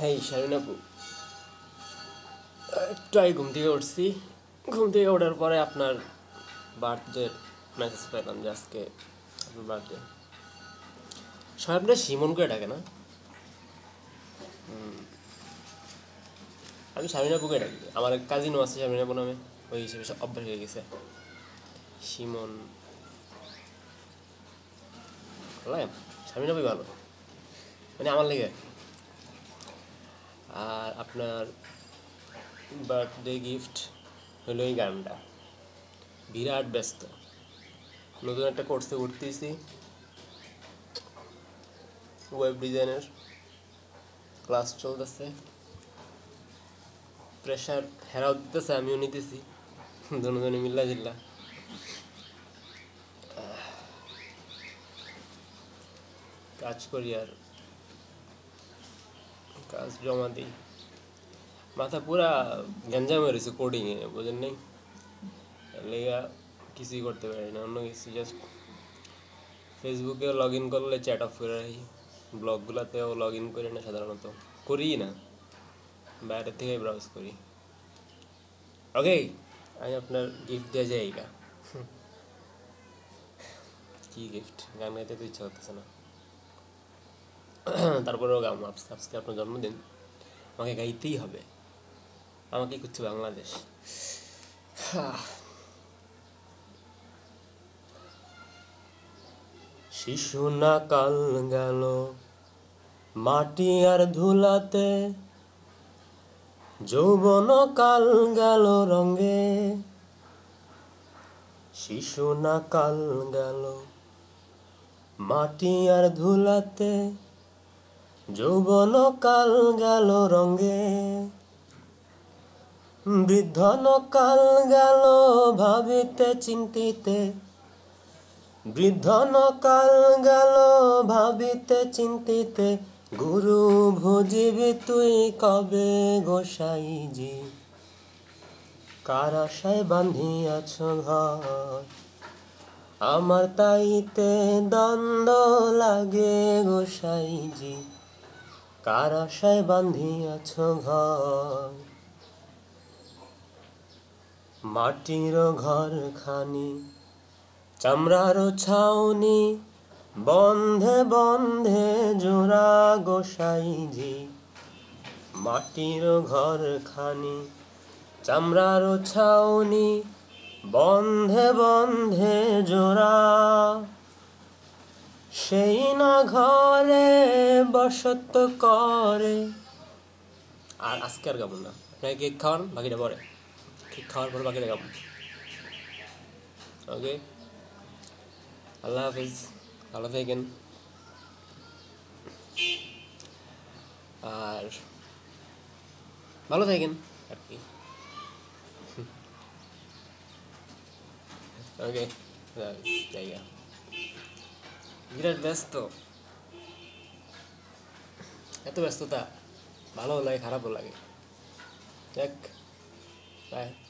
এই শারমিন আপু, একটাই ঘুম থেকে উঠছি। ঘুম থেকে ওঠার পরে আপনার বার্থডে মেসেজ পেলাম যে আজকে আপনার বার্থডে। সবাই আপনার সিমন করে ডাকে না? আমি শারমিন আপুকে ডাকি। আমার কাজিনও আছে শারমিন আপু নামে, ওই হিসেবে সব অভ্যাস হয়ে গেছে। সিমন শারমিন আপুই ভালো, মানে আমার লেগে। আর আপনার বার্থডে গিফট হলো এই গানটা। বিরাট ব্যস্ত, নতুন একটা কোর্সে উঠতেছি, ওয়েব ডিজাইনের ক্লাস চলতেছে। প্রেশার হেরাও দিতেছে, আমিও নিতেছি, দুজনে মিল্লা জিল্লা। কাজ করি আর কাজ জমা দিই। মাথা পুরা গ্যাঞ্জাম হয়ে রয়েছে কোডিংয়ে, বুঝেন নাই? লেগা কিছুই করতে পারি না, অন্য কিছু জাস্ট ফেসবুকে লগ ইন করলে চ্যাট অফ করে রাখি। ব্লগগুলোতেও লগ ইন করি না, সাধারণত করি না, বাইরে থেকে ব্রাউজ করি। ওকে, আমি আপনার গিফট দিয়ে যাই। কি গিফট? গান গাইতে তো ইচ্ছা করতেছে না, তারপরেও গাম। আজকে আপনার জন্মদিন, আমাকে গাইতেই হবে। আমাকে করছে বাংলাদেশ। শিশু না কাল গেল মাটি আর ধুলাতে, যৌবন কাল গেল রঙে। শিশু না কাল গেল মাটি আর ধুলাতে, যৌবন কাল গেল রঙে। বৃদ্ধন কাল গেল ভাবিতে চিন্তিতে, বৃদ্ধন কাল গেল ভাবিতে চিন্তিতে। গুরু ভুজিবি তুই কবে গোসাইজি, কার আশায় বাঁধিয়াছ ঘর, আমার তাইতে দ্বন্দ্ব লাগে গোসাইজি, কার আশায় বাঁধিয়াছ ঘর। মাটির ঘর খানি চামড়ার ছাউনি, বন্ধে বন্ধে জোড়া গোসাইজি। মাটির ঘর খানি চামড়ার ছাউনি, বন্ধে বন্ধে জোড়া। সেই না ঘরে বসত করে। আর আজকে আর গাবো না, আপনাকে কেক খাওয়ান, বাকিটা পরে। কেক খাওয়ার পর বাকিটা গাবো। ওকে, আল্লাহ হাফিজ, ভালো থাকেন। আর ভালো থাকেন আর কি। ওকে, জায়গা বিরাট ব্যস্ত। এত ব্যস্ততা ভালো লাগে, খারাপও লাগে। দেখ, বাই।